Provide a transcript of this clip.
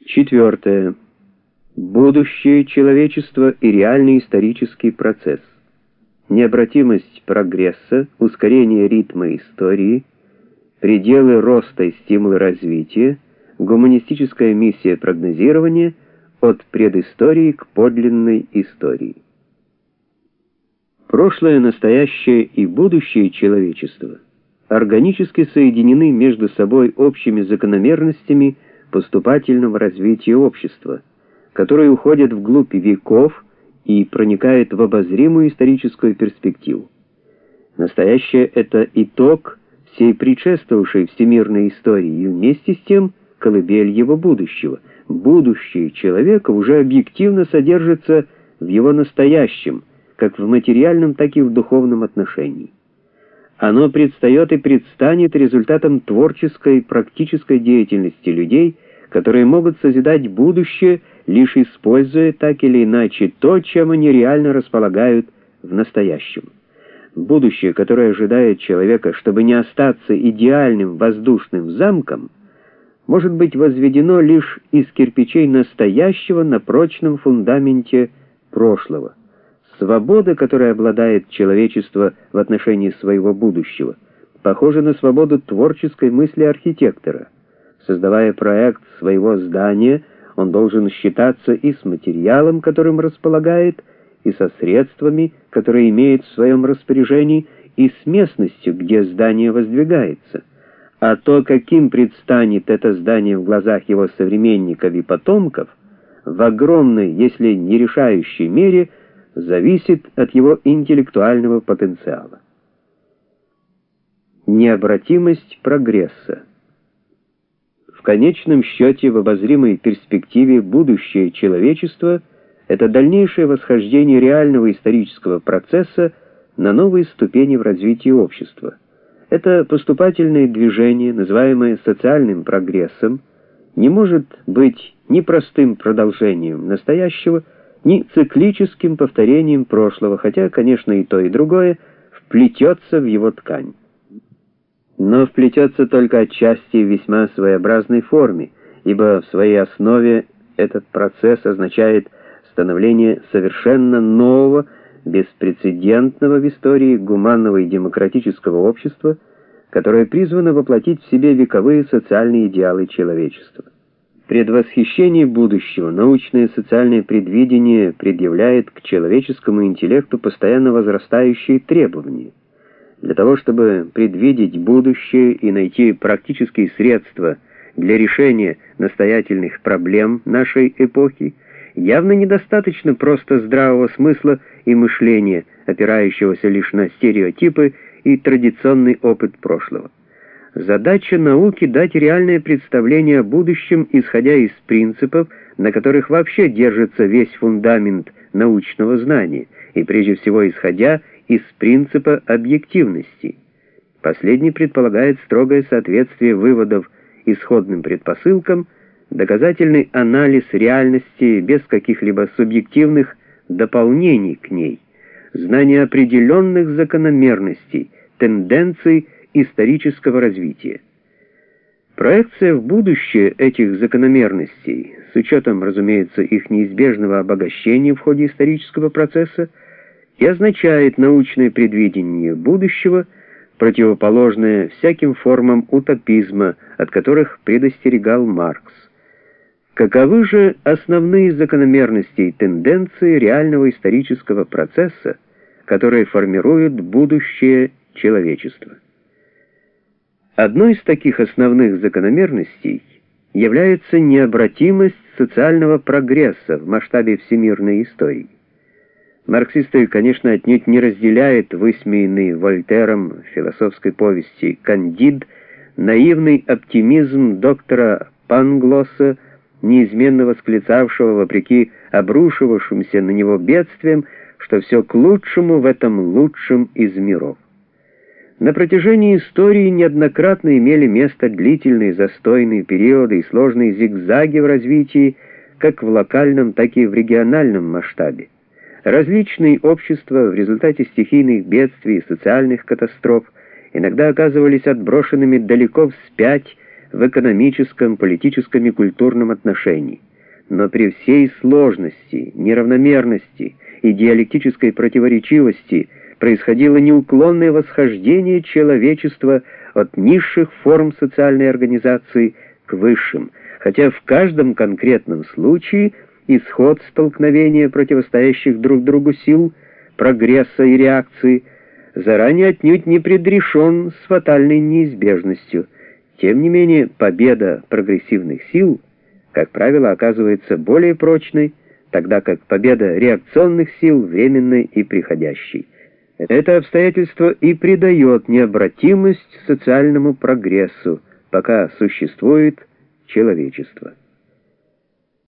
Четвертое. Будущее человечества и реальный исторический процесс. Необратимость прогресса, ускорение ритма истории, пределы роста и стимулы развития, гуманистическая миссия прогнозирования от предыстории к подлинной истории. Прошлое, настоящее и будущее человечества органически соединены между собой общими закономерностями поступательного развития общества, которые уходят вглубь веков и проникают в обозримую историческую перспективу. Настоящее — это итог всей предшествовавшей всемирной истории и вместе с тем колыбель его будущего. Будущее человека уже объективно содержится в его настоящем, как в материальном, так и в духовном отношении. Оно предстает и предстанет результатом творческой и практической деятельности людей, которые могут созидать будущее, лишь используя так или иначе то, чем они реально располагают в настоящем. Будущее, которое ожидает человека, чтобы не остаться идеальным воздушным замком, может быть возведено лишь из кирпичей настоящего на прочном фундаменте прошлого. Свобода, которой обладает человечество в отношении своего будущего, похожа на свободу творческой мысли архитектора. Создавая проект своего здания, он должен считаться и с материалом, которым располагает, и со средствами, которые имеет в своем распоряжении, и с местностью, где здание воздвигается. А то, каким предстанет это здание в глазах его современников и потомков, в огромной, если не решающей мере, зависит от его интеллектуального потенциала. Необратимость прогресса. В конечном счете, в обозримой перспективе будущее человечества — это дальнейшее восхождение реального исторического процесса на новые ступени в развитии общества. Это поступательное движение, называемое социальным прогрессом, не может быть ни простым продолжением настоящего, ни циклическим повторением прошлого, хотя, конечно, и то, и другое вплетется в его ткань. Но вплетется только отчасти в весьма своеобразной форме, ибо в своей основе этот процесс означает становление совершенно нового, беспрецедентного в истории гуманного и демократического общества, которое призвано воплотить в себе вековые социальные идеалы человечества. Предвосхищение будущего научное и социальное предвидение предъявляет к человеческому интеллекту постоянно возрастающие требования. Для того, чтобы предвидеть будущее и найти практические средства для решения настоятельных проблем нашей эпохи, явно недостаточно просто здравого смысла и мышления, опирающегося лишь на стереотипы и традиционный опыт прошлого. Задача науки — дать реальное представление о будущем, исходя из принципов, на которых вообще держится весь фундамент научного знания, и прежде всего исходя из принципа объективности. Последний предполагает строгое соответствие выводов исходным предпосылкам, доказательный анализ реальности без каких-либо субъективных дополнений к ней, знание определенных закономерностей, тенденций исторического развития. Проекция в будущее этих закономерностей, с учетом, разумеется, их неизбежного обогащения в ходе исторического процесса, и означает научное предвидение будущего, противоположное всяким формам утопизма, от которых предостерегал Маркс. Каковы же основные закономерности и тенденции реального исторического процесса, которые формируют будущее человечества? Одной из таких основных закономерностей является необратимость социального прогресса в масштабе всемирной истории. Марксисты, конечно, отнюдь не разделяют высмеянный Вольтером в философской повести «Кандид» наивный оптимизм доктора Панглоса, неизменно восклицавшего, вопреки обрушивавшимся на него бедствиям, что все к лучшему в этом лучшем из миров. На протяжении истории неоднократно имели место длительные застойные периоды и сложные зигзаги в развитии, как в локальном, так и в региональном масштабе. Различные общества в результате стихийных бедствий и социальных катастроф иногда оказывались отброшенными далеко вспять в экономическом, политическом и культурном отношении. Но при всей сложности, неравномерности и диалектической противоречивости происходило неуклонное восхождение человечества от низших форм социальной организации к высшим, хотя в каждом конкретном случае исход столкновения противостоящих друг другу сил, прогресса и реакции заранее отнюдь не предрешен с фатальной неизбежностью. Тем не менее, победа прогрессивных сил, как правило, оказывается более прочной, тогда как победа реакционных сил временной и приходящей. Это обстоятельство и придает необратимость социальному прогрессу, пока существует человечество.